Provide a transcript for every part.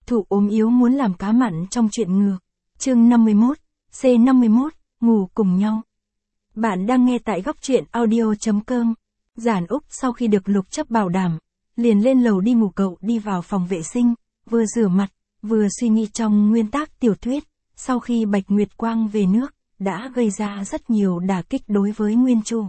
Thụ ốm yếu muốn làm cá mặn trong truyện ngược. Chương 51, C51, ngủ cùng nhau. Bạn đang nghe tại góc truyện audio.com. Giản Úc sau khi được Lục Chấp bảo đảm, liền lên lầu đi ngủ. Cậu đi vào phòng vệ sinh, vừa rửa mặt, vừa suy nghĩ trong nguyên tác tiểu thuyết, sau khi Bạch Nguyệt Quang về nước, đã gây ra rất nhiều đả kích đối với nguyên chủ.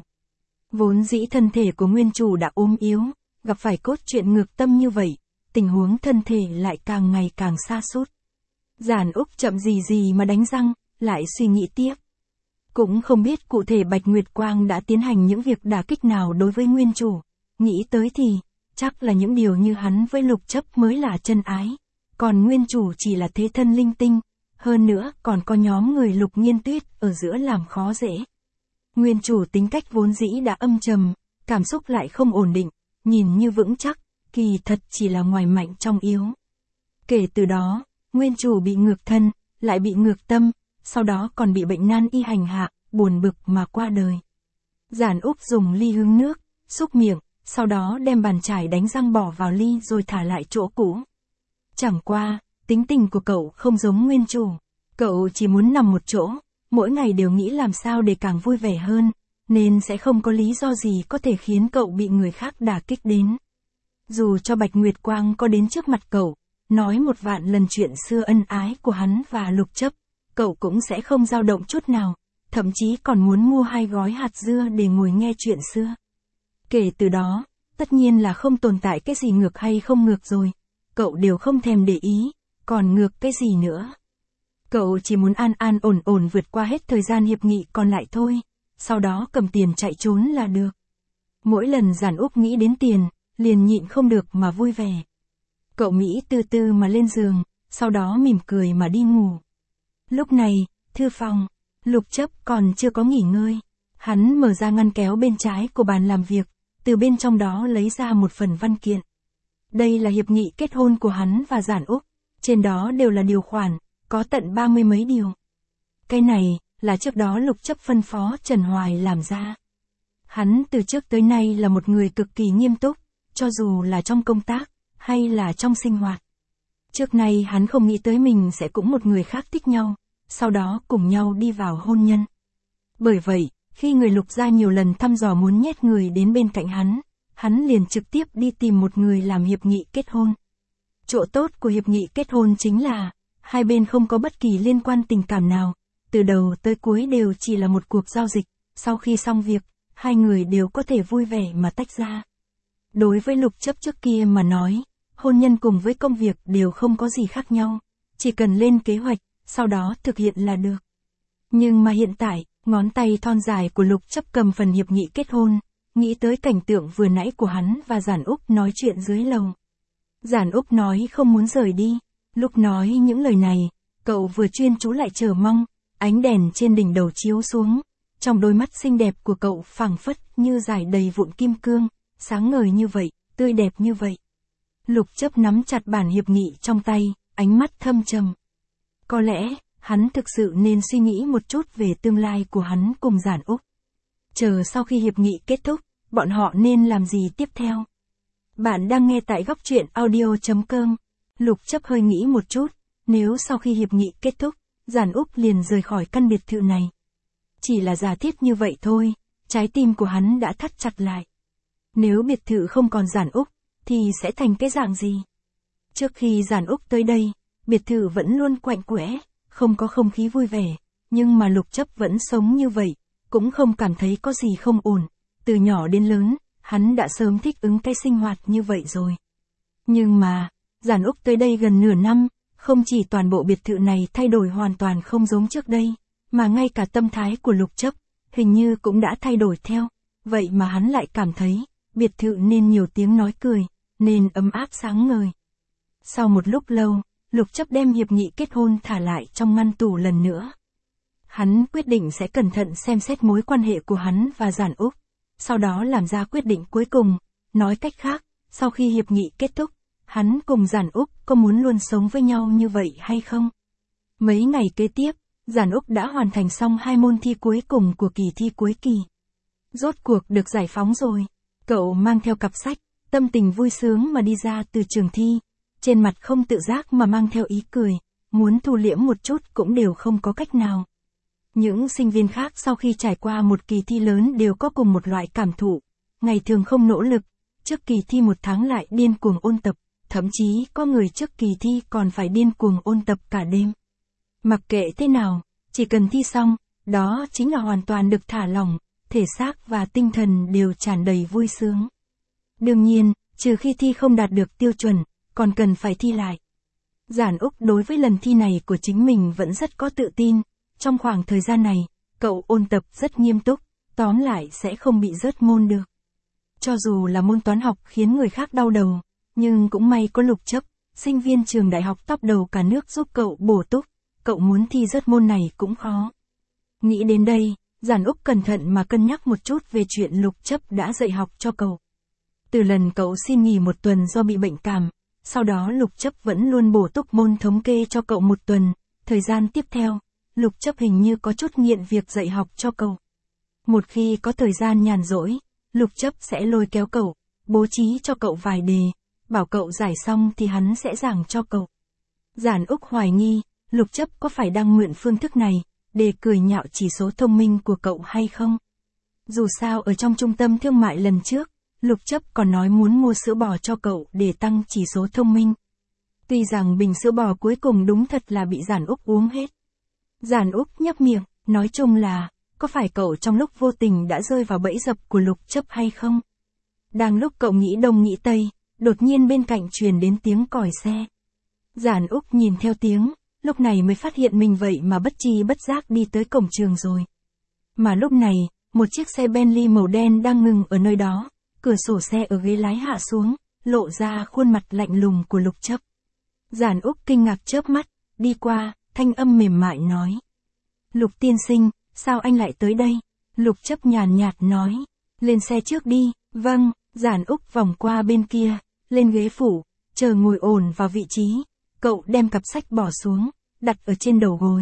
Vốn dĩ thân thể của nguyên chủ đã ốm yếu, gặp phải cốt truyện ngược tâm như vậy, tình huống thân thể lại càng ngày càng sa sút. Giản Úc chậm gì mà đánh răng, lại suy nghĩ tiếp. Cũng không biết cụ thể Bạch Nguyệt Quang đã tiến hành những việc đả kích nào đối với nguyên chủ. Nghĩ tới thì, chắc là những điều như hắn với Lục Chấp mới là chân ái. Còn nguyên chủ chỉ là thế thân linh tinh. Hơn nữa còn có nhóm người Lục Nghiên Tuyết ở giữa làm khó dễ. Nguyên chủ tính cách vốn dĩ đã âm trầm, cảm xúc lại không ổn định, nhìn như vững chắc, kỳ thật chỉ là ngoài mạnh trong yếu. Kể từ đó, nguyên chủ bị ngược thân, lại bị ngược tâm, sau đó còn bị bệnh nan y hành hạ, buồn bực mà qua đời. Giản Úc dùng ly hứng nước, xúc miệng, sau đó đem bàn chải đánh răng bỏ vào ly rồi thả lại chỗ cũ. Chẳng qua, tính tình của cậu không giống nguyên chủ. Cậu chỉ muốn nằm một chỗ, mỗi ngày đều nghĩ làm sao để càng vui vẻ hơn, nên sẽ không có lý do gì có thể khiến cậu bị người khác đả kích đến. Dù cho Bạch Nguyệt Quang có đến trước mặt cậu, nói một vạn lần chuyện xưa ân ái của hắn và Lục Chấp, cậu cũng sẽ không dao động chút nào, thậm chí còn muốn mua 2 gói hạt dưa để ngồi nghe chuyện xưa. Kể từ đó, tất nhiên là không tồn tại cái gì ngược hay không ngược rồi, cậu đều không thèm để ý, còn ngược cái gì nữa. Cậu chỉ muốn an ổn vượt qua hết thời gian hiệp nghị còn lại thôi, sau đó cầm tiền chạy trốn là được. Mỗi lần Giản Úc nghĩ đến tiền, liền nhịn không được mà vui vẻ. Cậu nghĩ từ từ mà lên giường, sau đó mỉm cười mà đi ngủ. Lúc này, thư phòng, Lục Chấp còn chưa có nghỉ ngơi. Hắn mở ra ngăn kéo bên trái của bàn làm việc, từ bên trong đó lấy ra một phần văn kiện. Đây là hiệp nghị kết hôn của hắn và Giản Úc, trên đó đều là điều khoản, có tận 30 mấy điều. Cái này, là trước đó Lục Chấp phân phó Trần Hoài làm ra. Hắn từ trước tới nay là một người cực kỳ nghiêm túc, cho dù là trong công tác, hay là trong sinh hoạt. Trước nay hắn không nghĩ tới mình sẽ cũng một người khác thích nhau, sau đó cùng nhau đi vào hôn nhân. Bởi vậy, khi người Lục gia nhiều lần thăm dò muốn nhét người đến bên cạnh hắn liền trực tiếp đi tìm một người làm hiệp nghị kết hôn. Chỗ tốt của hiệp nghị kết hôn chính là, hai bên không có bất kỳ liên quan tình cảm nào, từ đầu tới cuối đều chỉ là một cuộc giao dịch, sau khi xong việc, hai người đều có thể vui vẻ mà tách ra. Đối với Lục Chấp trước kia mà nói, hôn nhân cùng với công việc đều không có gì khác nhau, chỉ cần lên kế hoạch, sau đó thực hiện là được. Nhưng mà hiện tại, ngón tay thon dài của Lục Chấp cầm phần hiệp nghị kết hôn, nghĩ tới cảnh tượng vừa nãy của hắn và Giản Úc nói chuyện dưới lầu. Giản Úc nói không muốn rời đi, lúc nói những lời này, cậu vừa chuyên chú lại chờ mong, ánh đèn trên đỉnh đầu chiếu xuống, trong đôi mắt xinh đẹp của cậu phảng phất như dải đầy vụn kim cương, sáng ngời như vậy, tươi đẹp như vậy. Lục Chấp nắm chặt bản hiệp nghị trong tay, ánh mắt thâm trầm. Có lẽ, hắn thực sự nên suy nghĩ một chút về tương lai của hắn cùng Giản Úc. Chờ sau khi hiệp nghị kết thúc, bọn họ nên làm gì tiếp theo? Bạn đang nghe tại góc truyện audio.com. Lục Chấp hơi nghĩ một chút, nếu sau khi hiệp nghị kết thúc, Giản Úc liền rời khỏi căn biệt thự này. Chỉ là giả thiết như vậy thôi, trái tim của hắn đã thắt chặt lại. Nếu biệt thự không còn Giản Úc, thì sẽ thành cái dạng gì? Trước khi Giản Úc tới đây, biệt thự vẫn luôn quạnh quẽ, không có không khí vui vẻ, nhưng mà Lục Chấp vẫn sống như vậy, cũng không cảm thấy có gì không ổn. Từ nhỏ đến lớn, hắn đã sớm thích ứng cái sinh hoạt như vậy rồi. Nhưng mà, Giản Úc tới đây gần nửa năm, không chỉ toàn bộ biệt thự này thay đổi hoàn toàn không giống trước đây, mà ngay cả tâm thái của Lục Chấp, hình như cũng đã thay đổi theo. Vậy mà hắn lại cảm thấy, biệt thự nên nhiều tiếng nói cười, nên ấm áp sáng ngời. Sau một lúc lâu, Lục Chấp đem hiệp nghị kết hôn thả lại trong ngăn tủ lần nữa. Hắn quyết định sẽ cẩn thận xem xét mối quan hệ của hắn và Giản Úc, sau đó làm ra quyết định cuối cùng. Nói cách khác, sau khi hiệp nghị kết thúc, hắn cùng Giản Úc có muốn luôn sống với nhau như vậy hay không? Mấy ngày kế tiếp, Giản Úc đã hoàn thành xong 2 môn thi cuối cùng của kỳ thi cuối kỳ. Rốt cuộc được giải phóng rồi. Cậu mang theo cặp sách, tâm tình vui sướng mà đi ra từ trường thi. trên mặt không tự giác mà mang theo ý cười, muốn thu liễm một chút cũng đều không có cách nào. Những sinh viên khác sau khi trải qua một kỳ thi lớn đều có cùng một loại cảm thụ, ngày thường không nỗ lực, trước kỳ thi một tháng lại điên cuồng ôn tập, thậm chí có người trước kỳ thi còn phải điên cuồng ôn tập cả đêm. Mặc kệ thế nào, chỉ cần thi xong, đó chính là hoàn toàn được thả lỏng, thể xác và tinh thần đều tràn đầy vui sướng. Đương nhiên, trừ khi thi không đạt được tiêu chuẩn, còn cần phải thi lại. Giản Úc đối với lần thi này của chính mình vẫn rất có tự tin, trong khoảng thời gian này, cậu ôn tập rất nghiêm túc, tóm lại sẽ không bị rớt môn được. Cho dù là môn toán học khiến người khác đau đầu, nhưng cũng may có Lục Chấp, sinh viên trường đại học top đầu cả nước giúp cậu bổ túc, cậu muốn thi rớt môn này cũng khó. Nghĩ đến đây, Giản Úc cẩn thận mà cân nhắc một chút về chuyện Lục Chấp đã dạy học cho cậu. Từ lần cậu xin nghỉ một tuần do bị bệnh cảm, sau đó Lục Chấp vẫn luôn bổ túc môn thống kê cho cậu một tuần, thời gian tiếp theo, Lục Chấp hình như có chút nghiện việc dạy học cho cậu. Một khi có thời gian nhàn rỗi, Lục Chấp sẽ lôi kéo cậu, bố trí cho cậu vài đề, bảo cậu giải xong thì hắn sẽ giảng cho cậu. Giản Úc hoài nghi, Lục Chấp có phải đang mượn phương thức này, để cười nhạo chỉ số thông minh của cậu hay không? Dù sao ở trong trung tâm thương mại lần trước, Lục Chấp còn nói muốn mua sữa bò cho cậu để tăng chỉ số thông minh. Tuy rằng bình sữa bò cuối cùng đúng thật là bị Giản Úc uống hết. Giản Úc nhấp miệng, nói chung là, có phải cậu trong lúc vô tình đã rơi vào bẫy dập của Lục Chấp hay không? Đang lúc cậu nghĩ đông nghĩ tây, đột nhiên bên cạnh truyền đến tiếng còi xe. Giản Úc nhìn theo tiếng, lúc này mới phát hiện mình vậy mà bất tri bất giác đi tới cổng trường rồi. Mà lúc này, một chiếc xe Bentley màu đen đang ngừng ở nơi đó, cửa sổ xe ở ghế lái hạ xuống, lộ ra khuôn mặt lạnh lùng của Lục Chấp. Giản Úc kinh ngạc chớp mắt, đi qua, thanh âm mềm mại nói. Lục tiên sinh, sao anh lại tới đây? Lục Chấp nhàn nhạt nói, lên xe trước đi, vâng. Giản Úc vòng qua bên kia, lên ghế phủ, chờ ngồi ổn vào vị trí, cậu đem cặp sách bỏ xuống, đặt ở trên đầu gối.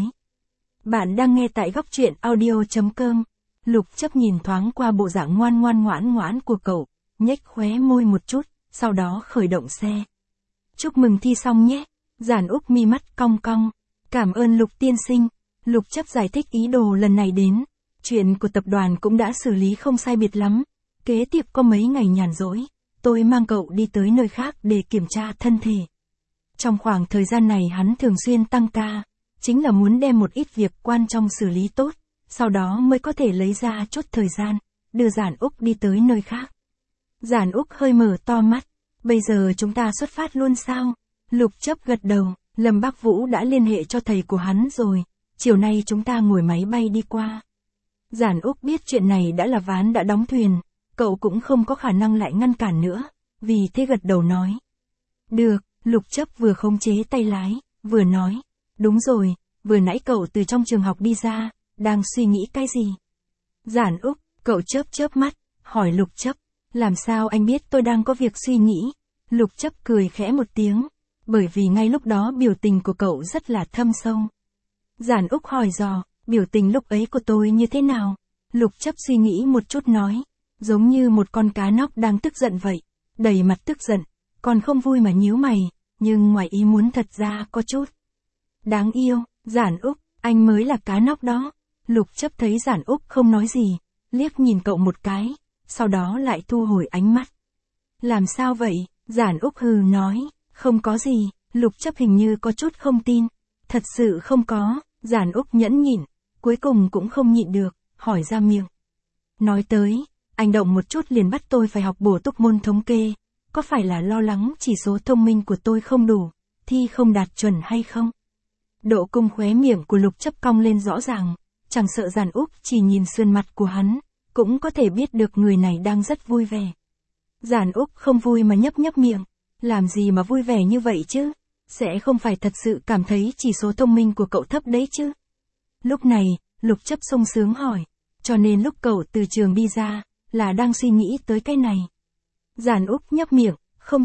Bạn đang nghe tại góc truyện audio.com. Lục Chấp nhìn thoáng qua bộ dạng ngoan ngoãn của cậu, nhếch khóe môi một chút, sau đó khởi động xe. Chúc mừng thi xong nhé. Giản Úc mi mắt cong cong. Cảm ơn Lục tiên sinh. Lục Chấp giải thích ý đồ lần này đến. Chuyện của tập đoàn cũng đã xử lý không sai biệt lắm. Kế tiếp có mấy ngày nhàn rỗi, tôi mang cậu đi tới nơi khác để kiểm tra thân thể. Trong khoảng thời gian này hắn thường xuyên tăng ca, chính là muốn đem một ít việc quan trọng xử lý tốt, sau đó mới có thể lấy ra chút thời gian, đưa Giản Úc đi tới nơi khác. Giản Úc hơi mở to mắt, bây giờ chúng ta xuất phát luôn sao? Lục Chấp gật đầu, Lâm Bác Vũ đã liên hệ cho thầy của hắn rồi, chiều nay chúng ta ngồi máy bay đi qua. Giản Úc biết chuyện này đã là ván đã đóng thuyền, cậu cũng không có khả năng lại ngăn cản nữa, vì thế gật đầu nói. Được, Lục Chấp vừa khống chế tay lái, vừa nói. Đúng rồi, vừa nãy cậu từ trong trường học đi ra, đang suy nghĩ cái gì? Giản Úc, cậu chớp mắt, hỏi Lục Chấp. Làm sao anh biết tôi đang có việc suy nghĩ? Lục Chấp cười khẽ một tiếng, bởi vì ngay lúc đó biểu tình của cậu rất là thâm sâu. Giản Úc hỏi dò, biểu tình lúc ấy của tôi như thế nào? Lục Chấp suy nghĩ một chút nói. Giống như một con cá nóc đang tức giận vậy, đầy mặt tức giận, còn không vui mà nhíu mày, nhưng ngoài ý muốn thật ra có chút. Đáng yêu, Giản Úc, anh mới là cá nóc đó. Lục Chấp thấy Giản Úc không nói gì, liếc nhìn cậu một cái, sau đó lại thu hồi ánh mắt. Làm sao vậy? Giản Úc hừ nói, không có gì. Lục Chấp hình như có chút không tin. Thật sự không có. Giản Úc nhẫn nhịn, cuối cùng cũng không nhịn được, hỏi ra miệng. Nói tới, anh động một chút liền bắt tôi phải học bổ túc môn thống kê, có phải là lo lắng chỉ số thông minh của tôi không đủ, thi không đạt chuẩn hay không? Độ cung khóe miệng của Lục Chấp cong lên rõ ràng, chẳng sợ Giản Úc chỉ nhìn sườn mặt của hắn, cũng có thể biết được người này đang rất vui vẻ. Giản Úc không vui mà nhấp miệng, làm gì mà vui vẻ như vậy chứ, sẽ không phải thật sự cảm thấy chỉ số thông minh của cậu thấp đấy chứ? Lúc này, Lục Chấp sung sướng hỏi, cho nên lúc cậu từ trường đi ra, là đang suy nghĩ tới cái này. Giản Úc nhấp miệng, không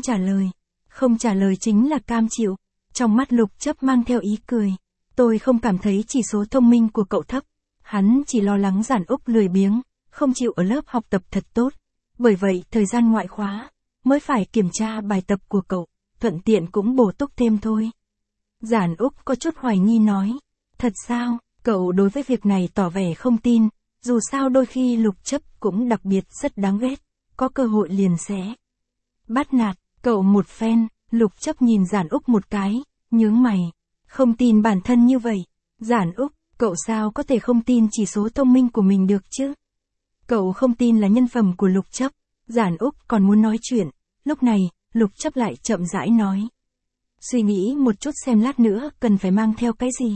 trả lời chính là cam chịu. Trong mắt Lục Chấp mang theo ý cười. Tôi không cảm thấy chỉ số thông minh của cậu thấp. Hắn chỉ lo lắng Giản Úc lười biếng, không chịu ở lớp học tập thật tốt. Bởi vậy thời gian ngoại khóa, mới phải kiểm tra bài tập của cậu. thuận tiện cũng bổ túc thêm thôi. Giản Úc có chút hoài nghi nói. Thật sao? Cậu đối với việc này tỏ vẻ không tin, dù sao đôi khi Lục Chấp cũng đặc biệt rất đáng ghét, có cơ hội liền sẽ bắt nạt cậu một phen. Lục Chấp nhìn Giản Úc một cái, nhướng mày. Không tin bản thân như vậy. Giản Úc, cậu sao có thể không tin chỉ số thông minh của mình được chứ? Cậu không tin là nhân phẩm của Lục Chấp. Giản Úc còn muốn nói chuyện, lúc này, Lục Chấp lại chậm rãi nói. Suy nghĩ một chút xem lát nữa cần phải mang theo cái gì.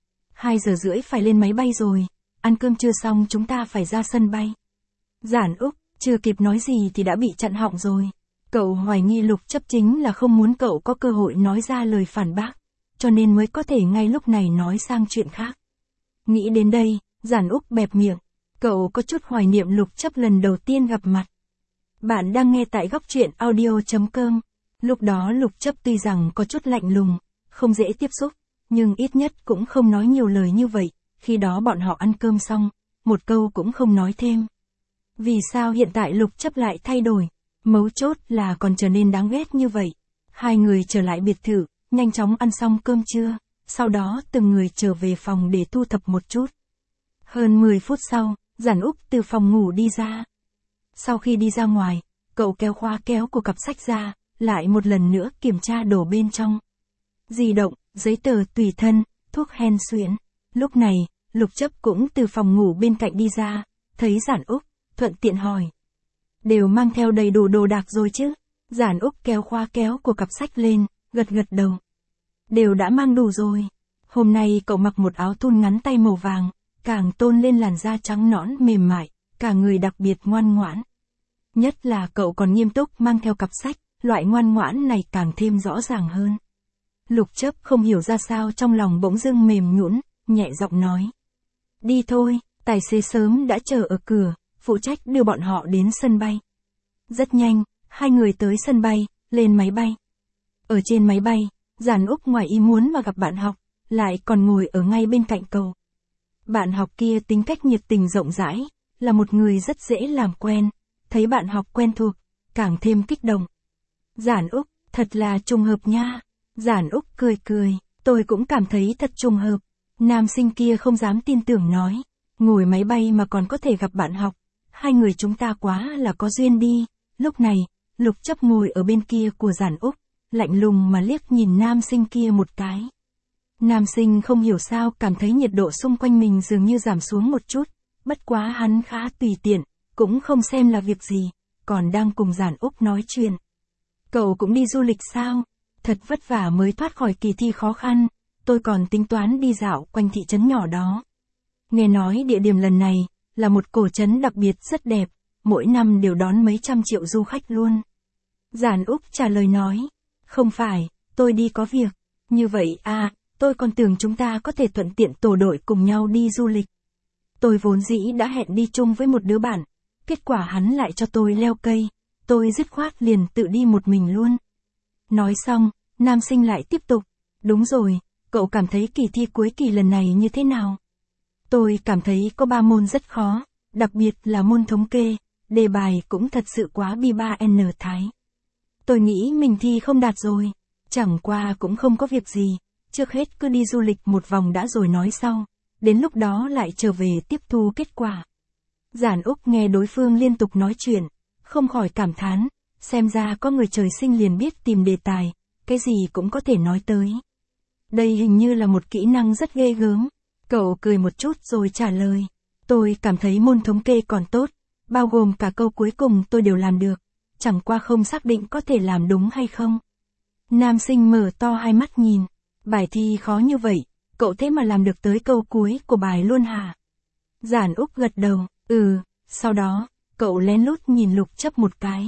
2 giờ rưỡi phải lên máy bay rồi, ăn cơm trưa xong chúng ta phải ra sân bay. Giản Úc, chưa kịp nói gì thì đã bị chặn họng rồi. Cậu hoài nghi Lục Chấp chính là không muốn cậu có cơ hội nói ra lời phản bác, cho nên mới có thể ngay lúc này nói sang chuyện khác. Nghĩ đến đây, Giản Úc bẹp miệng. Cậu có chút hoài niệm Lục Chấp lần đầu tiên gặp mặt. Bạn đang nghe tại góc truyện audio.com. Lúc đó Lục Chấp tuy rằng có chút lạnh lùng, không dễ tiếp xúc, nhưng ít nhất cũng không nói nhiều lời như vậy. Khi đó bọn họ ăn cơm xong, một câu cũng không nói thêm. Vì sao hiện tại Lục Chấp lại thay đổi? Mấu chốt là còn trở nên đáng ghét như vậy. 2 người trở lại biệt thự, nhanh chóng ăn xong cơm trưa, sau đó từng người trở về phòng để thu thập một chút. Hơn 10 phút sau, Giản Úc từ phòng ngủ đi ra. Sau khi đi ra ngoài, cậu kéo khóa kéo của cặp sách ra, lại một lần nữa kiểm tra đồ bên trong. Di động, giấy tờ tùy thân, thuốc hen suyễn. Lúc này, Lục Chấp cũng từ phòng ngủ bên cạnh đi ra, thấy Giản Úc, thuận tiện hỏi. Đều mang theo đầy đủ đồ đạc rồi chứ? Giản Úc kéo khóa kéo của cặp sách lên, gật gật đầu. Đều đã mang đủ rồi. Hôm nay cậu mặc một áo thun ngắn tay màu vàng, càng tôn lên làn da trắng nõn mềm mại, cả người đặc biệt ngoan ngoãn. Nhất là cậu còn nghiêm túc mang theo cặp sách, loại ngoan ngoãn này càng thêm rõ ràng hơn. Lục Chấp không hiểu ra sao trong lòng bỗng dưng mềm nhũn, nhẹ giọng nói. Đi thôi, tài xế sớm đã chờ ở cửa, phụ trách đưa bọn họ đến sân bay. Rất nhanh, 2 người tới sân bay, lên máy bay. Ở trên máy bay, Giản Úc ngoài ý muốn mà gặp bạn học, lại còn ngồi ở ngay bên cạnh cậu. Bạn học kia tính cách nhiệt tình rộng rãi, là một người rất dễ làm quen, thấy bạn học quen thuộc, càng thêm kích động. Giản Úc, thật là trùng hợp nha. Giản Úc cười cười, tôi cũng cảm thấy thật trùng hợp. Nam sinh kia không dám tin tưởng nói, ngồi máy bay mà còn có thể gặp bạn học, 2 người chúng ta quá là có duyên đi. Lúc này, Lục Chấp ngồi ở bên kia của Giản Úc, lạnh lùng mà liếc nhìn nam sinh kia một cái. Nam sinh không hiểu sao cảm thấy nhiệt độ xung quanh mình dường như giảm xuống một chút, bất quá hắn khá tùy tiện, cũng không xem là việc gì, còn đang cùng Giản Úc nói chuyện. Cậu cũng đi du lịch sao? Thật vất vả mới thoát khỏi kỳ thi khó khăn, tôi còn tính toán đi dạo quanh thị trấn nhỏ đó. Nghe nói địa điểm lần này, là một cổ trấn đặc biệt rất đẹp, mỗi năm đều đón mấy trăm triệu du khách luôn. Giản Úc trả lời nói, không phải, tôi đi có việc. Như vậy à, tôi còn tưởng chúng ta có thể thuận tiện tổ đội cùng nhau đi du lịch. Tôi vốn dĩ đã hẹn đi chung với một đứa bạn, kết quả hắn lại cho tôi leo cây, tôi dứt khoát liền tự đi một mình luôn. Nói xong, nam sinh lại tiếp tục, đúng rồi, cậu cảm thấy kỳ thi cuối kỳ lần này như thế nào? Tôi cảm thấy có 3 môn rất khó, đặc biệt là môn thống kê, đề bài cũng thật sự quá bi 3N thái. Tôi nghĩ mình thi không đạt rồi, chẳng qua cũng không có việc gì, trước hết cứ đi du lịch một vòng đã rồi nói sau, đến lúc đó lại trở về tiếp thu kết quả. Giản Úc nghe đối phương liên tục nói chuyện, không khỏi cảm thán, xem ra có người trời sinh liền biết tìm đề tài, cái gì cũng có thể nói tới. Đây hình như là một kỹ năng rất ghê gớm. Cậu cười một chút rồi trả lời, tôi cảm thấy môn thống kê còn tốt, bao gồm cả câu cuối cùng tôi đều làm được, chẳng qua không xác định có thể làm đúng hay không. Nam sinh mở to hai mắt nhìn, bài thi khó như vậy, cậu thế mà làm được tới câu cuối của bài luôn hả? Giản Úc gật đầu, sau đó, cậu lén lút nhìn Lục Chấp một cái.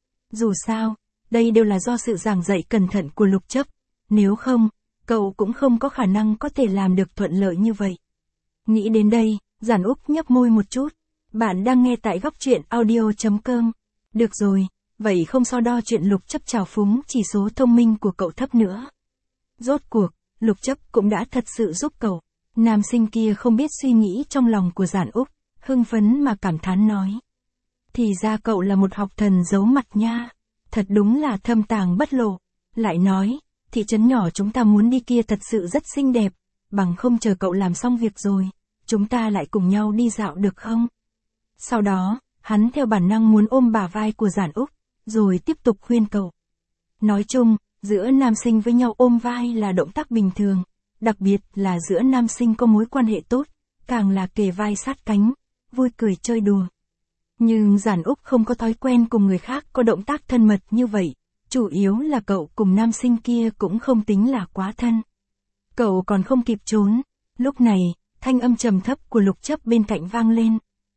Dù sao, đây đều là do sự giảng dạy cẩn thận của Lục Chấp, nếu không, cậu cũng không có khả năng có thể làm được thuận lợi như vậy. Nghĩ đến đây, Giản Úc nhấp môi một chút. Bạn đang nghe tại góc truyện audio.com. Được rồi, vậy không so đo chuyện Lục Chấp trào phúng chỉ số thông minh của cậu thấp nữa. Rốt cuộc, Lục Chấp cũng đã thật sự giúp cậu. Nam sinh kia không biết suy nghĩ trong lòng của Giản Úc, hưng phấn mà cảm thán nói. Thì ra cậu là một học thần giấu mặt nha. Thật đúng là thâm tàng bất lộ. lại nói, thị trấn nhỏ chúng ta muốn đi kia thật sự rất xinh đẹp, bằng không chờ cậu làm xong việc rồi, chúng ta lại cùng nhau đi dạo được không? Sau đó, hắn theo bản năng muốn ôm bả vai của Giản Úc, rồi tiếp tục khuyên cậu. Nói chung, giữa nam sinh với nhau ôm vai là động tác bình thường, đặc biệt là giữa nam sinh có mối quan hệ tốt, càng là kề vai sát cánh, vui cười chơi đùa. Nhưng Giản Úc không có thói quen cùng người khác có động tác thân mật như vậy, chủ yếu là cậu cùng nam sinh kia cũng không tính là quá thân. Cậu còn không kịp trốn, lúc này, thanh âm trầm thấp của Lục Chấp bên cạnh vang lên.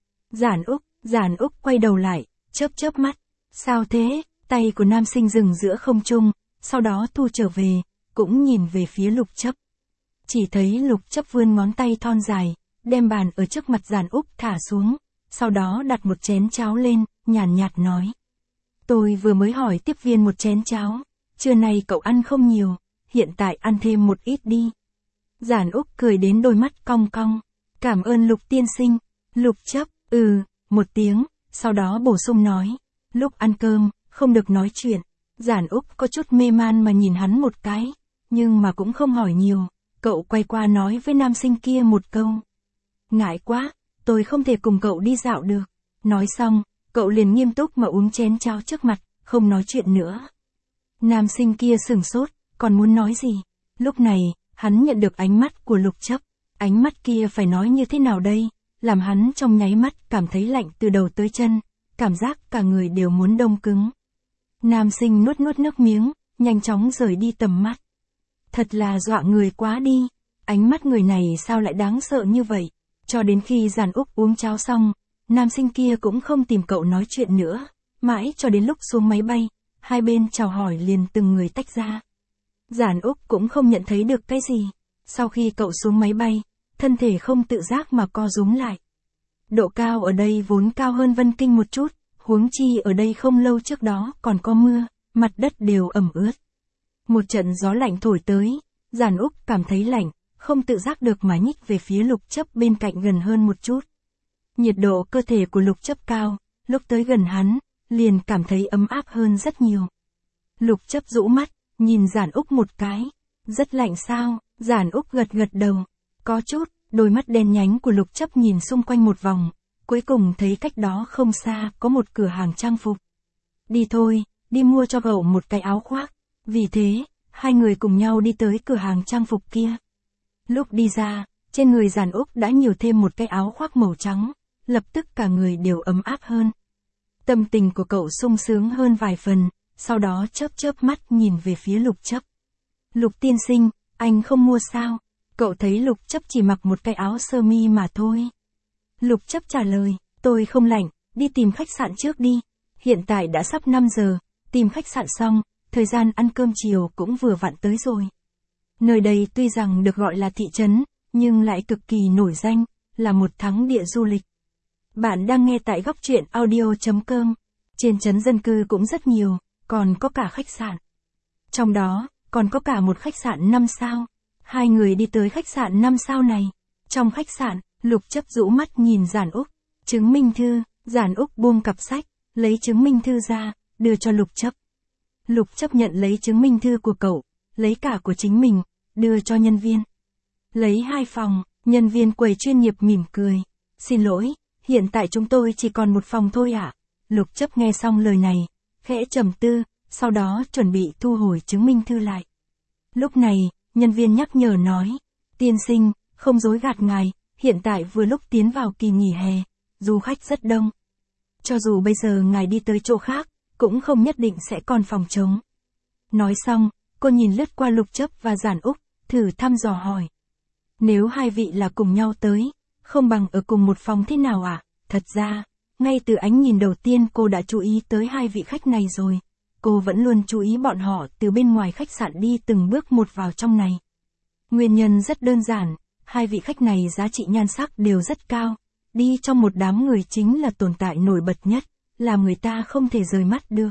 Giản Úc quay đầu lại, chớp mắt, sao thế, tay của nam sinh dừng giữa không trung, sau đó thu trở về, cũng nhìn về phía Lục Chấp. Chỉ thấy Lục Chấp vươn ngón tay thon dài, đem bàn ở trước mặt Giản Úc thả xuống, sau đó đặt một chén cháo lên, nhàn nhạt nói. Tôi vừa mới hỏi tiếp viên một chén cháo, trưa nay cậu ăn không nhiều, hiện tại ăn thêm một ít đi. Giản Úc cười đến đôi mắt cong cong, cảm ơn Lục tiên sinh. Lục Chấp, một tiếng, sau đó bổ sung nói, lúc ăn cơm, không được nói chuyện. Giản Úc có chút mê man mà nhìn hắn một cái, nhưng mà cũng không hỏi nhiều, cậu quay qua nói với nam sinh kia một câu. Ngại quá, tôi không thể cùng cậu đi dạo được. Nói xong, cậu liền nghiêm túc mà uống chén cháo trước mặt, không nói chuyện nữa. Nam sinh kia sửng sốt, còn muốn nói gì? Lúc này, hắn nhận được ánh mắt của Lục Chấp. Ánh mắt kia phải nói như thế nào đây? Làm hắn trong nháy mắt cảm thấy lạnh từ đầu tới chân, cảm giác cả người đều muốn đông cứng. Nam sinh nuốt nước miếng, nhanh chóng rời đi tầm mắt. Thật là dọa người quá đi, ánh mắt người này sao lại đáng sợ như vậy? Cho đến khi Giản Úc uống cháo xong, nam sinh kia cũng không tìm cậu nói chuyện nữa, mãi cho đến lúc xuống máy bay, hai bên chào hỏi liền từng người tách ra. Giản Úc cũng không nhận thấy được cái gì, sau khi cậu xuống máy bay, thân thể không tự giác mà co rúm lại. Độ cao ở đây vốn cao hơn Vân Kinh một chút, huống chi ở đây không lâu trước đó còn có mưa, mặt đất đều ẩm ướt. Một trận gió lạnh thổi tới, Giản Úc cảm thấy lạnh, không tự giác được mà nhích về phía Lục Chấp bên cạnh gần hơn một chút. Nhiệt độ cơ thể của Lục Chấp cao, lúc tới gần hắn, liền cảm thấy ấm áp hơn rất nhiều. Lục Chấp rũ mắt, nhìn Giản Úc một cái. Rất lạnh sao? Giản Úc gật đầu. Có chút, đôi mắt đen nhánh của Lục Chấp nhìn xung quanh một vòng, cuối cùng thấy cách đó không xa có một cửa hàng trang phục. Đi thôi, đi mua cho cậu một cái áo khoác. Vì thế, hai người cùng nhau đi tới cửa hàng trang phục kia. Lúc đi ra, trên người Giản Úc đã nhiều thêm một cái áo khoác màu trắng, lập tức cả người đều ấm áp hơn. Tâm tình của cậu sung sướng hơn vài phần, sau đó chớp mắt nhìn về phía Lục Chấp. Lục tiên sinh, anh không mua sao? Cậu thấy Lục Chấp chỉ mặc một cái áo sơ mi mà thôi. Lục Chấp trả lời, tôi không lạnh, đi tìm khách sạn trước đi. Hiện tại đã sắp 5 giờ, tìm khách sạn xong, thời gian ăn cơm chiều cũng vừa vặn tới rồi. Nơi đây tuy rằng được gọi là thị trấn, nhưng lại cực kỳ nổi danh, là một thắng địa du lịch. Bạn đang nghe tại góc truyện audio.com. Trên trấn dân cư cũng rất nhiều, còn có cả khách sạn. Trong đó, còn có cả một khách sạn 5 sao. Hai người đi tới khách sạn 5 sao này. Trong khách sạn, Lục Chấp rũ mắt nhìn Giản Úc. Chứng minh thư, Giản Úc buông cặp sách, lấy chứng minh thư ra, đưa cho Lục Chấp. Lục Chấp nhận lấy chứng minh thư của cậu, lấy cả của chính mình, đưa cho nhân viên. Lấy 2 phòng, nhân viên quầy chuyên nghiệp mỉm cười. Xin lỗi, hiện tại chúng tôi chỉ còn một phòng thôi ạ. Lục Chấp nghe xong lời này, khẽ trầm tư, sau đó chuẩn bị thu hồi chứng minh thư lại. Lúc này, nhân viên nhắc nhở nói, tiên sinh, không dối gạt ngài, hiện tại vừa lúc tiến vào kỳ nghỉ hè, du khách rất đông. Cho dù bây giờ ngài đi tới chỗ khác, cũng không nhất định sẽ còn phòng trống. Nói xong, cô nhìn lướt qua Lục Chấp và Giản Úc, thử thăm dò hỏi. Nếu hai vị là cùng nhau tới, không bằng ở cùng một phòng thế nào ạ? Thật ra, ngay từ ánh nhìn đầu tiên cô đã chú ý tới hai vị khách này rồi. Cô vẫn luôn chú ý bọn họ từ bên ngoài khách sạn đi từng bước một vào trong này. Nguyên nhân rất đơn giản, hai vị khách này giá trị nhan sắc đều rất cao. Đi trong một đám người chính là tồn tại nổi bật nhất, làm người ta không thể rời mắt được.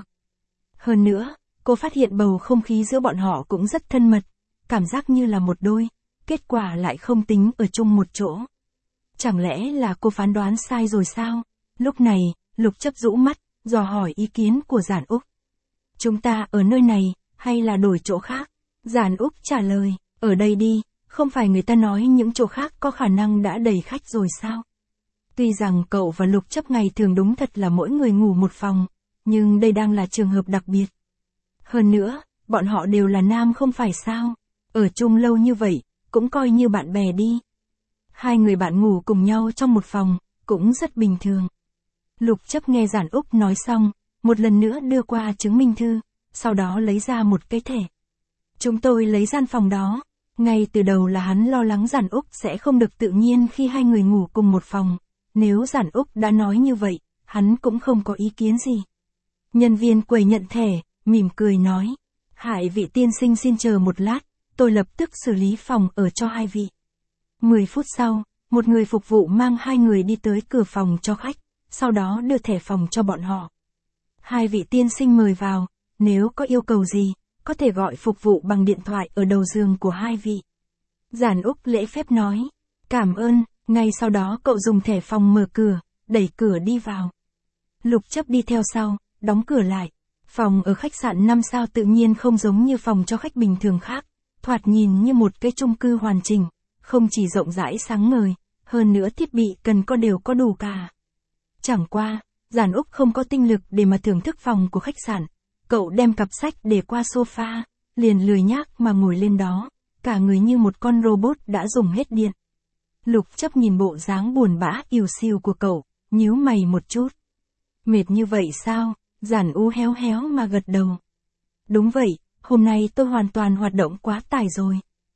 Hơn nữa, cô phát hiện bầu không khí giữa bọn họ cũng rất thân mật, cảm giác như là một đôi, kết quả lại không tính ở chung một chỗ. Chẳng lẽ là cô phán đoán sai rồi sao? Lúc này, Lục Chấp rũ mắt, dò hỏi ý kiến của Giản Úc. Chúng ta ở nơi này, hay là đổi chỗ khác? Giản Úc trả lời, ở đây đi, không phải người ta nói những chỗ khác có khả năng đã đầy khách rồi sao? Tuy rằng cậu và Lục Chấp ngày thường đúng thật là mỗi người ngủ một phòng, nhưng đây đang là trường hợp đặc biệt. Hơn nữa, bọn họ đều là nam không phải sao? Ở chung lâu như vậy, cũng coi như bạn bè đi. Hai người bạn ngủ cùng nhau trong một phòng, cũng rất bình thường. Lục Chấp nghe Giản Úc nói xong, một lần nữa đưa qua chứng minh thư, sau đó lấy ra một cái thẻ. Chúng tôi lấy gian phòng đó. Ngay từ đầu là hắn lo lắng Giản Úc sẽ không được tự nhiên khi hai người ngủ cùng một phòng. Nếu Giản Úc đã nói như vậy, hắn cũng không có ý kiến gì. Nhân viên quầy nhận thẻ, mỉm cười nói. Hai vị tiên sinh xin chờ một lát, tôi lập tức xử lý phòng ở cho hai vị. 10 phút sau, một người phục vụ mang hai người đi tới cửa phòng cho khách, sau đó đưa thẻ phòng cho bọn họ. Hai vị tiên sinh mời vào, nếu có yêu cầu gì, có thể gọi phục vụ bằng điện thoại ở đầu giường của hai vị. Giản Úc lễ phép nói, cảm ơn, ngay sau đó cậu dùng thẻ phòng mở cửa, đẩy cửa đi vào. Lục Chấp đi theo sau, đóng cửa lại. Phòng ở khách sạn 5 sao tự nhiên không giống như phòng cho khách bình thường khác, thoạt nhìn như một cái chung cư hoàn chỉnh, không chỉ rộng rãi sáng ngời, hơn nữa thiết bị cần có đều có đủ cả. Chẳng qua, Giản Úc không có tinh lực để mà thưởng thức phòng của khách sạn, cậu đem cặp sách để qua sofa, liền lười nhác mà ngồi lên đó, cả người như một con robot đã dùng hết điện. Lục Chấp nhìn bộ dáng buồn bã ỉu xìu của cậu, nhíu mày một chút. Mệt như vậy sao? Giản U héo héo mà gật đầu. Đúng vậy, hôm nay tôi hoàn toàn hoạt động quá tải rồi.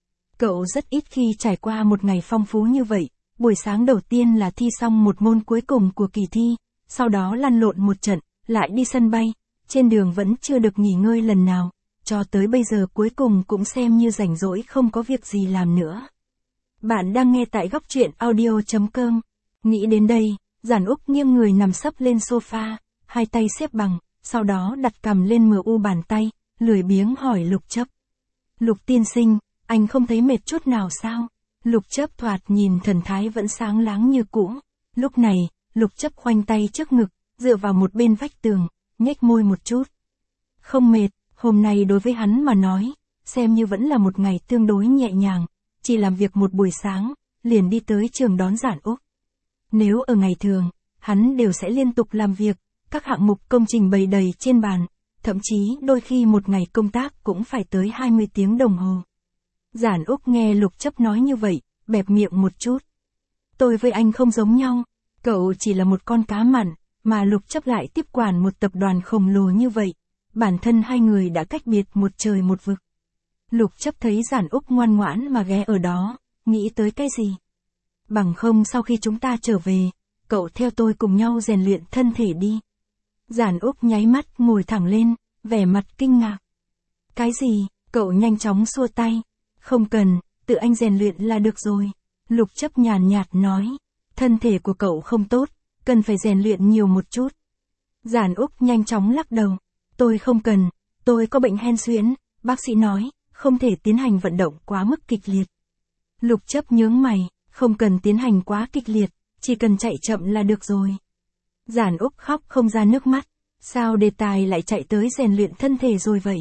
Cậu rất ít khi trải qua một ngày phong phú như vậy, buổi sáng đầu tiên là thi xong một môn cuối cùng của kỳ thi, sau đó lăn lộn một trận, lại đi sân bay, trên đường vẫn chưa được nghỉ ngơi lần nào, cho tới bây giờ cuối cùng cũng xem như rảnh rỗi không có việc gì làm nữa. Bạn đang nghe tại góc truyện audio.com. Nghĩ đến đây, Giản Úc nghiêng người nằm sấp lên sofa, hai tay xếp bằng, sau đó đặt cằm lên MU bàn tay, lười biếng hỏi Lục Chấp. Lục tiên sinh, anh không thấy mệt chút nào sao? Lục Chấp thoạt nhìn thần thái vẫn sáng láng như cũ. Lúc này, Lục Chấp khoanh tay trước ngực, dựa vào một bên vách tường, nhếch môi một chút. Không mệt, hôm nay đối với hắn mà nói, xem như vẫn là một ngày tương đối nhẹ nhàng, chỉ làm việc một buổi sáng, liền đi tới trường đón Giản Úc. Nếu ở ngày thường, hắn đều sẽ liên tục làm việc, các hạng mục công trình bày đầy trên bàn, thậm chí đôi khi một ngày công tác cũng phải tới 20 tiếng đồng hồ. Giản Úc nghe Lục Chấp nói như vậy, bẹp miệng một chút. Tôi với anh không giống nhau, cậu chỉ là một con cá mặn, mà Lục Chấp lại tiếp quản một tập đoàn khổng lồ như vậy, bản thân hai người đã cách biệt một trời một vực. Lục Chấp thấy Giản Úc ngoan ngoãn mà ghé ở đó, nghĩ tới cái gì? Bằng không sau khi chúng ta trở về, cậu theo tôi cùng nhau rèn luyện thân thể đi. Giản Úc nháy mắt ngồi thẳng lên, vẻ mặt kinh ngạc. Cái gì? Cậu nhanh chóng xua tay. Không cần, tự anh rèn luyện là được rồi. Lục Chấp nhàn nhạt nói, thân thể của cậu không tốt, cần phải rèn luyện nhiều một chút. Giản Úc nhanh chóng lắc đầu. Tôi không cần, tôi có bệnh hen suyễn, bác sĩ nói, không thể tiến hành vận động quá mức kịch liệt. Lục Chấp nhướng mày, không cần tiến hành quá kịch liệt, chỉ cần chạy chậm là được rồi. Giản Úc khóc không ra nước mắt, sao đề tài lại chạy tới rèn luyện thân thể rồi vậy?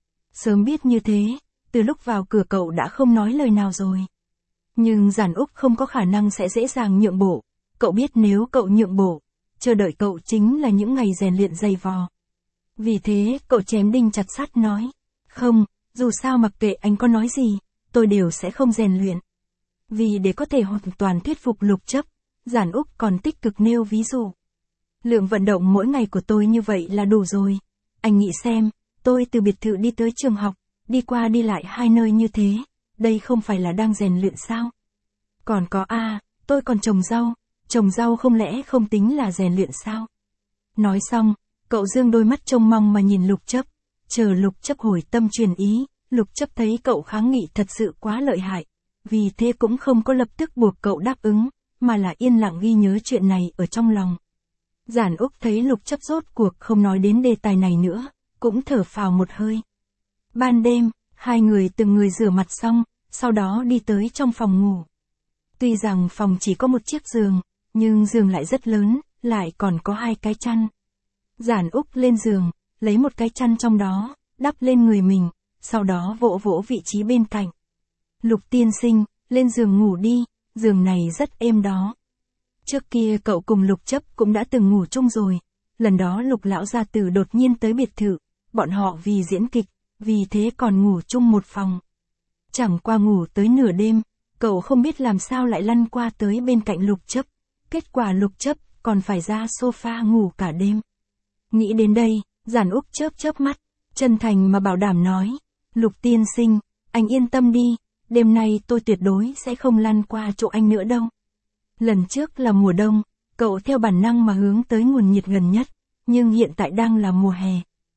Sớm biết như thế, từ lúc vào cửa cậu đã không nói lời nào rồi. Nhưng Giản Úc không có khả năng sẽ dễ dàng nhượng bộ, cậu biết nếu cậu nhượng bộ, chờ đợi cậu chính là những ngày rèn luyện dày vò. Vì thế, cậu chém đinh chặt sắt nói, không, dù sao mặc kệ anh có nói gì, tôi đều sẽ không rèn luyện. Vì để có thể hoàn toàn thuyết phục Lục Chấp, Giản Úc còn tích cực nêu ví dụ. Lượng vận động mỗi ngày của tôi như vậy là đủ rồi. Anh nghĩ xem, tôi từ biệt thự đi tới trường học, đi qua đi lại hai nơi như thế, đây không phải là đang rèn luyện sao? Còn có tôi còn trồng rau không lẽ không tính là rèn luyện sao? Nói xong, cậu dương đôi mắt trông mong mà nhìn Lục Chấp, chờ Lục Chấp hồi tâm truyền ý, Lục Chấp thấy cậu kháng nghị thật sự quá lợi hại, vì thế cũng không có lập tức buộc cậu đáp ứng, mà là yên lặng ghi nhớ chuyện này ở trong lòng. Giản Úc thấy Lục Chấp rốt cuộc không nói đến đề tài này nữa, cũng thở phào một hơi. Ban đêm, hai người từng người rửa mặt xong, sau đó đi tới trong phòng ngủ. Tuy rằng phòng chỉ có một chiếc giường, nhưng giường lại rất lớn, lại còn có hai cái chăn. Giản Úc lên giường, lấy một cái chăn trong đó, đắp lên người mình, sau đó vỗ vỗ vị trí bên cạnh. Lục tiên sinh, lên giường ngủ đi, giường này rất êm đó. Trước kia cậu cùng Lục Chấp cũng đã từng ngủ chung rồi, lần đó Lục lão gia tử đột nhiên tới biệt thự, bọn họ vì diễn kịch, vì thế còn ngủ chung một phòng. Chẳng qua ngủ tới nửa đêm, cậu không biết làm sao lại lăn qua tới bên cạnh Lục Chấp, kết quả Lục Chấp còn phải ra sofa ngủ cả đêm. Nghĩ đến đây, Giản Úc chớp chớp mắt, chân thành mà bảo đảm nói, Lục tiên sinh, anh yên tâm đi, đêm nay tôi tuyệt đối sẽ không lăn qua chỗ anh nữa đâu. Lần trước là mùa đông, cậu theo bản năng mà hướng tới nguồn nhiệt gần nhất, nhưng hiện tại đang là mùa hè.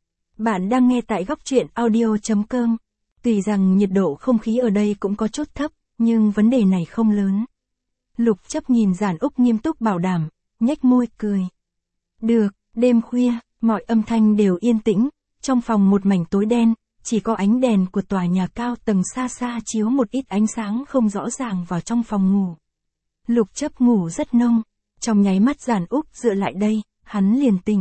Bạn đang nghe tại góc truyện audio.com. Tuy rằng nhiệt độ không khí ở đây cũng có chút thấp, nhưng vấn đề này không lớn. Lục Chấp nhìn Giản Úc nghiêm túc bảo đảm, nhếch môi cười. Được, đêm khuya, mọi âm thanh đều yên tĩnh, trong phòng một mảnh tối đen, chỉ có ánh đèn của tòa nhà cao tầng xa xa chiếu một ít ánh sáng không rõ ràng vào trong phòng ngủ. Lục Chấp ngủ rất nông, trong nháy mắt Giản Úc dựa lại đây, hắn liền tỉnh.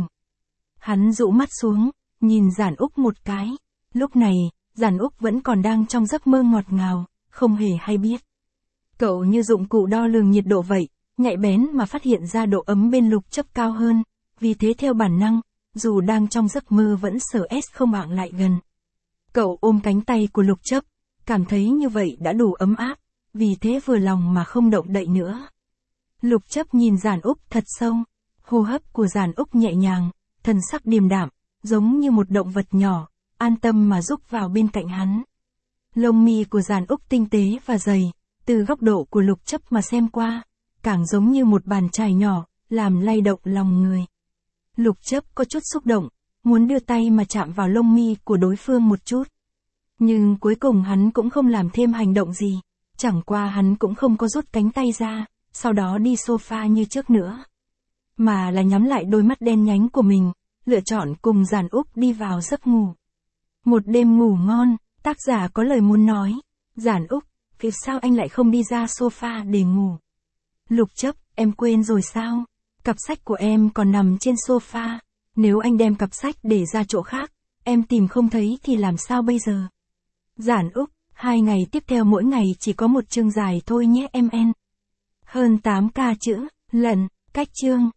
Hắn dụ mắt xuống, nhìn Giản Úc một cái, lúc này, Giản Úc vẫn còn đang trong giấc mơ ngọt ngào, không hề hay biết. Cậu như dụng cụ đo lường nhiệt độ vậy, nhạy bén mà phát hiện ra độ ấm bên Lục Chấp cao hơn, vì thế theo bản năng, dù đang trong giấc mơ vẫn sợ không bạn lại gần. Cậu ôm cánh tay của Lục Chấp, cảm thấy như vậy đã đủ ấm áp, vì thế vừa lòng mà không động đậy nữa. Lục Chấp nhìn Giản Úc thật sâu, hô hấp của Giản Úc nhẹ nhàng, thần sắc điềm đạm, giống như một động vật nhỏ, an tâm mà rúc vào bên cạnh hắn. Lông mi của Giản Úc tinh tế và dày, từ góc độ của Lục Chấp mà xem qua, càng giống như một bàn chải nhỏ, làm lay động lòng người. Lục Chấp có chút xúc động, muốn đưa tay mà chạm vào lông mi của đối phương một chút. Nhưng cuối cùng hắn cũng không làm thêm hành động gì, chẳng qua hắn cũng không có rút cánh tay ra, sau đó đi sofa như trước nữa. Mà là nhắm lại đôi mắt đen nhánh của mình, lựa chọn cùng Giản Úc đi vào giấc ngủ. Một đêm ngủ ngon, tác giả có lời muốn nói. Giản Úc, vì sao anh lại không đi ra sofa để ngủ? Lục Chấp, em quên rồi sao? Cặp sách của em còn nằm trên sofa, nếu anh đem cặp sách để ra chỗ khác, em tìm không thấy thì làm sao bây giờ? Giản Úc, 2 ngày tiếp theo mỗi ngày chỉ có một chương dài thôi nhé em en. Hơn 8k chữ, lần, cách chương.